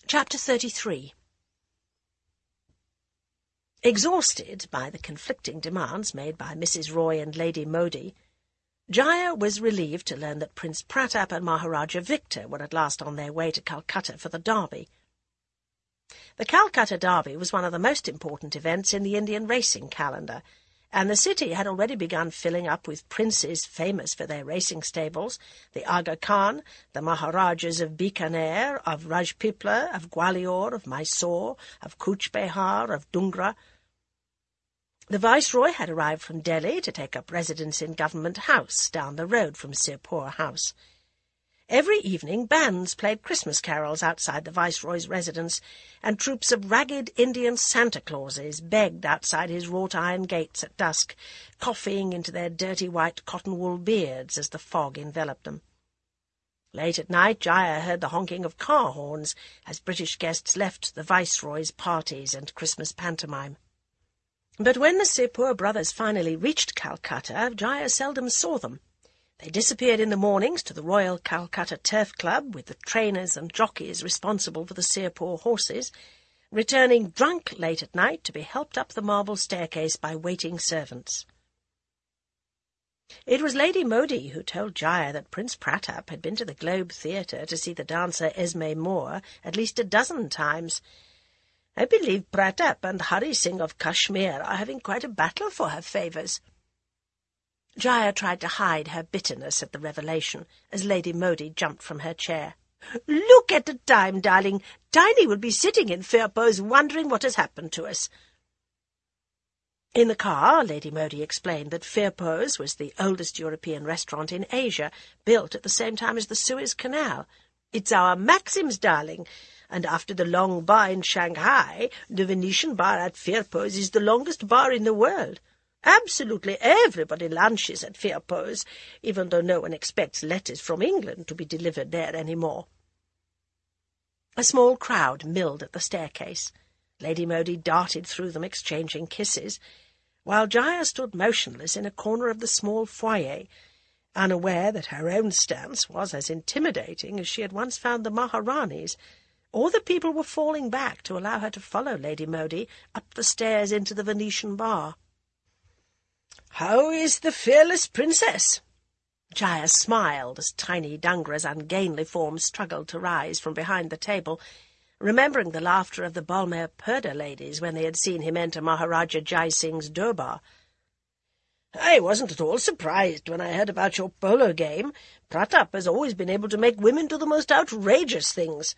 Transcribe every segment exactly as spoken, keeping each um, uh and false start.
Chapter thirty-three. Exhausted by the conflicting demands made by Missus Roy and Lady Modi, Jaya was relieved to learn that Prince Pratap and Maharaja Victor were at last on their way to Calcutta for the Derby. The Calcutta Derby was one of the most important events in the Indian racing calendar, and the city had already begun filling up with princes famous for their racing stables, the Aga Khan, the Maharajas of Bikaner, of Rajpipla, of Gwalior, of Mysore, of Cooch Behar, of Dungra. The Viceroy had arrived from Delhi to take up residence in Government House, down the road from Sirpur House. Every evening bands played Christmas carols outside the Viceroy's residence, and troops of ragged Indian Santa Clauses begged outside his wrought-iron gates at dusk, coughing into their dirty white cotton-wool beards as the fog enveloped them. Late at night Jaya heard the honking of car horns as British guests left the Viceroy's parties and Christmas pantomime. But when the Sirpur brothers finally reached Calcutta, Jaya seldom saw them. They disappeared in the mornings to the Royal Calcutta Turf Club, with the trainers and jockeys responsible for the Sirpur horses, returning drunk late at night to be helped up the marble staircase by waiting servants. It was Lady Modi who told Jaya that Prince Pratap had been to the Globe Theatre to see the dancer Esme Moore at least a dozen times. "I believe Pratap and Hari Singh of Kashmir are having quite a battle for her favours." Jaya tried to hide her bitterness at the revelation as Lady Modi jumped from her chair. "Look at the time, darling. Tiny will be sitting in Firpose wondering what has happened to us." In the car, Lady Modi explained that Firpose was the oldest European restaurant in Asia, built at the same time as the Suez Canal. "It's our Maxim's, darling, and after the Long Bar in Shanghai, the Venetian bar at Firpose is the longest bar in the world. Absolutely everybody lunches at Firpose, even though no one expects letters from England to be delivered there any more." A small crowd milled at the staircase. Lady Modi darted through them, exchanging kisses, while Jaya stood motionless in a corner of the small foyer, unaware that her own stance was as intimidating as she had once found the Maharani's, or that people were falling back to allow her to follow Lady Modi up the stairs into the Venetian bar. "How is the fearless princess?" Jaya smiled as Tiny Dungra's ungainly form struggled to rise from behind the table, remembering the laughter of the Balmer Purdah ladies when they had seen him enter Maharaja Jai Singh's durbar. "I wasn't at all surprised when I heard about your polo game. Pratap has always been able to make women do the most outrageous things."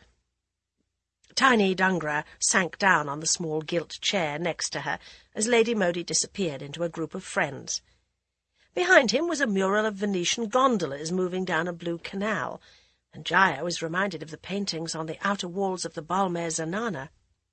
Tiny Dungra sank down on the small gilt chair next to her as Lady Modi disappeared into a group of friends. Behind him was a mural of Venetian gondolas moving down a blue canal, and Jaya was reminded of the paintings on the outer walls of the Balmer Zanana.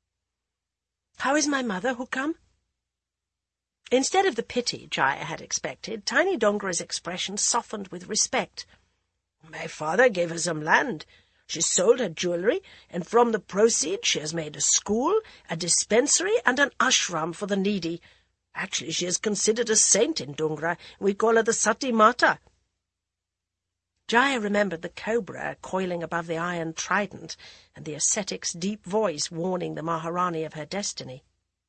"How is my mother, Hukam?" Instead of the pity Jaya had expected, Tiny Dungra's expression softened with respect. "My father gave her some land. She sold her jewellery, and from the proceeds she has made a school, a dispensary, and an ashram for the needy. Actually, she is considered a saint in Dungra. We call her the Sati Mata." Jaya remembered the cobra coiling above the iron trident, and the ascetic's deep voice warning the Maharani of her destiny.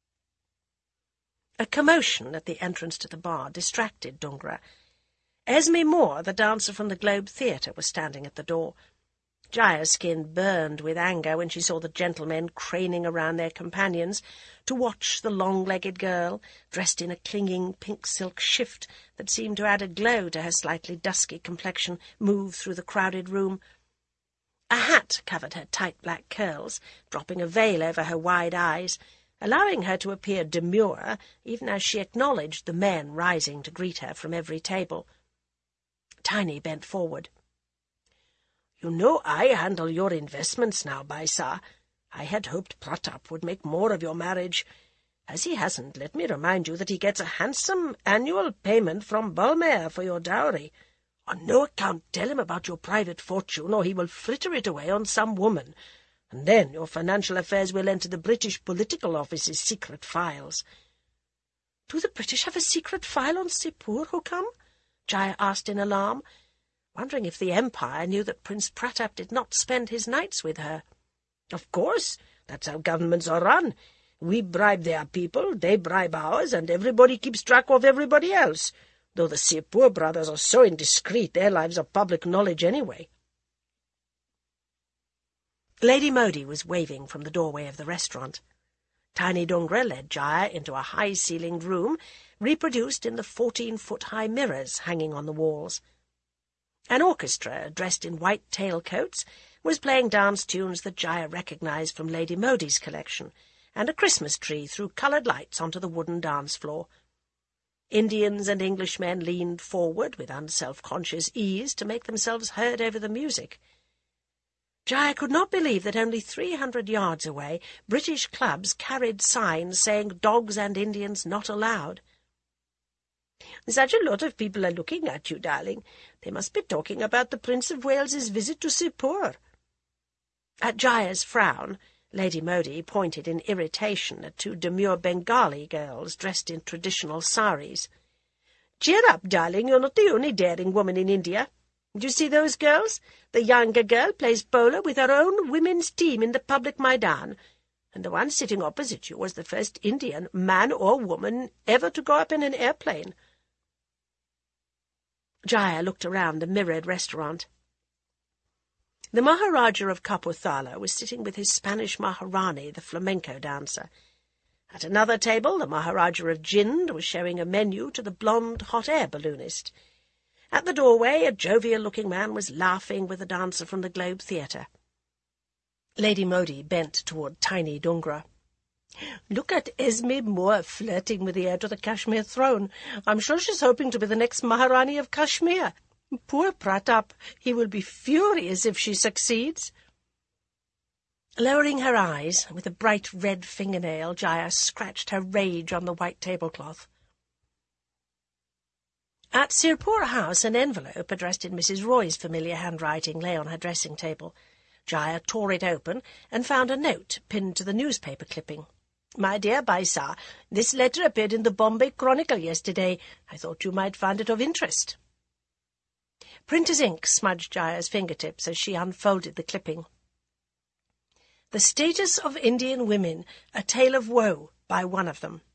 A commotion at the entrance to the bar distracted Dungra. Esme Moore, the dancer from the Globe Theatre, was standing at the door. Jaya's skin burned with anger when she saw the gentlemen craning around their companions to watch the long-legged girl, dressed in a clinging pink silk shift that seemed to add a glow to her slightly dusky complexion, move through the crowded room. A hat covered her tight black curls, dropping a veil over her wide eyes, allowing her to appear demure, even as she acknowledged the men rising to greet her from every table. Tiny bent forward. "You know I handle your investments now, Baisa. I had hoped Pratap would make more of your marriage. As he hasn't, let me remind you that he gets a handsome annual payment from Balmer for your dowry. On no account tell him about your private fortune, or he will fritter it away on some woman, and then your financial affairs will enter the British Political Office's secret files." "Do the British have a secret file on Sirpur, Hukam?" Jaya asked in alarm, wondering if the Empire knew that Prince Pratap did not spend his nights with her. Of course, that's how governments are run. We bribe their people, they bribe ours, and everybody keeps track of everybody else, though the Sepoor brothers are so indiscreet their lives are public knowledge anyway. Lady Modi was waving from the doorway of the restaurant. Tiny Dungra led Jaya into a high-ceilinged room, reproduced in the fourteen-foot-high mirrors hanging on the walls. An orchestra, dressed in white tailcoats, was playing dance tunes that Jaya recognized from Lady Modi's collection, and a Christmas tree threw coloured lights onto the wooden dance floor. Indians and Englishmen leaned forward with unself-conscious ease to make themselves heard over the music. Jaya could not believe that only three hundred yards away British clubs carried signs saying dogs and Indians not allowed. "Such a lot of people are looking at you, darling. They must be talking about the Prince of Wales's visit to Sepoor." At Jaya's frown, Lady Modi pointed in irritation at two demure Bengali girls dressed in traditional saris. "Cheer up, darling, you're not the only daring woman in India. Do you see those girls? The younger girl plays polo with her own women's team in the public Maidan, and the one sitting opposite you was the first Indian, man or woman, ever to go up in an airplane." Jaya looked around the mirrored restaurant. The Maharaja of Kapurthala was sitting with his Spanish Maharani, the flamenco dancer. At another table, the Maharaja of Jind was showing a menu to the blonde hot air balloonist. At the doorway, a jovial-looking man was laughing with a dancer from the Globe Theatre. Lady Modi bent toward Tiny Dungra. "Look at Esme Moore flirting with the heir to the Kashmir throne. I'm sure she's hoping to be the next Maharani of Kashmir. Poor Pratap, he will be furious if she succeeds." Lowering her eyes, with a bright red fingernail, Jaya scratched her rage on the white tablecloth. At Sirpur House, an envelope addressed in Missus Roy's familiar handwriting lay on her dressing-table. Jaya tore it open and found a note pinned to the newspaper clipping. "My dear Baisa, this letter appeared in the Bombay Chronicle yesterday. I thought you might find it of interest." Printer's ink smudged Jaya's fingertips as she unfolded the clipping. "The Status of Indian Women, a Tale of Woe," by one of them.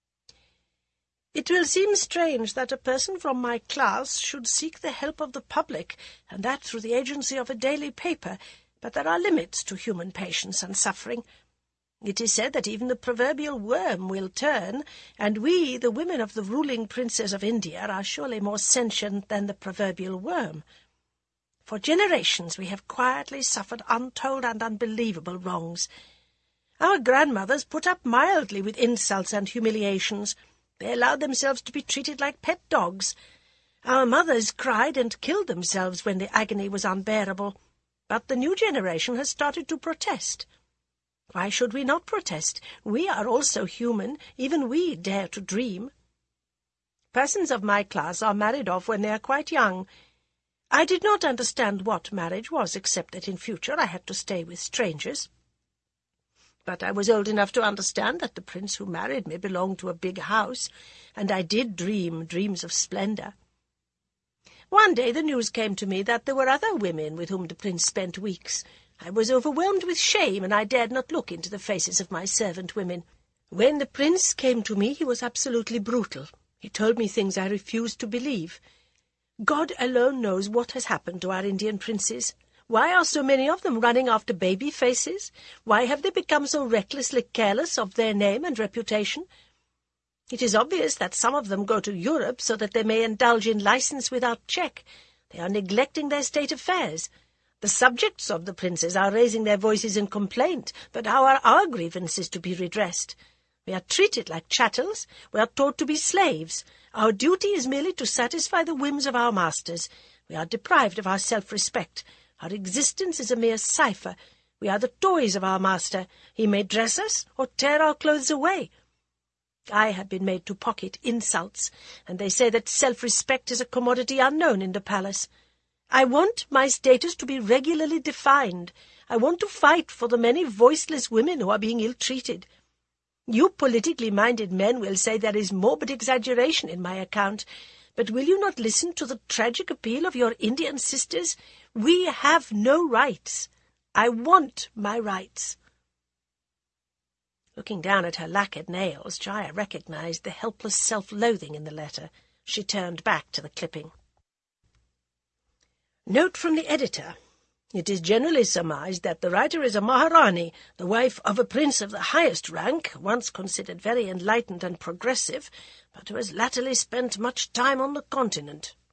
"It will seem strange that a person from my class should seek the help of the public, and that through the agency of a daily paper, but there are limits to human patience and suffering. It is said that even the proverbial worm will turn, and we, the women of the ruling princes of India, are surely more sentient than the proverbial worm. For generations we have quietly suffered untold and unbelievable wrongs. Our grandmothers put up mildly with insults and humiliations. They allowed themselves to be treated like pet dogs. Our mothers cried and killed themselves when the agony was unbearable. But the new generation has started to protest. Why should we not protest? We are also human. Even we dare to dream. Persons of my class are married off when they are quite young. I did not understand what marriage was, except that in future I had to stay with strangers. But I was old enough to understand that the prince who married me belonged to a big house, and I did dream dreams of splendour. One day the news came to me that there were other women with whom the prince spent weeks. I was overwhelmed with shame, and I dared not look into the faces of my servant women. When the prince came to me, he was absolutely brutal. He told me things I refused to believe. God alone knows what has happened to our Indian princes. Why are so many of them running after baby faces? Why have they become so recklessly careless of their name and reputation? It is obvious that some of them go to Europe so that they may indulge in license without check. They are neglecting their state affairs. The subjects of the princes are raising their voices in complaint, but how are our grievances to be redressed? We are treated like chattels. We are taught to be slaves. Our duty is merely to satisfy the whims of our masters. We are deprived of our self-respect. Our existence is a mere cipher. We are the toys of our master. He may dress us or tear our clothes away. I have been made to pocket insults, and they say that self-respect is a commodity unknown in the palace. I want my status to be regularly defined. I want to fight for the many voiceless women who are being ill-treated. You politically minded men will say there is morbid exaggeration in my account, but will you not listen to the tragic appeal of your Indian sisters? We have no rights. I want my rights." Looking down at her lacquered nails, Jaya recognized the helpless self-loathing in the letter. She turned back to the clipping. Note from the editor. It is generally surmised that the writer is a Maharani, the wife of a prince of the highest rank, once considered very enlightened and progressive, but who has latterly spent much time on the continent.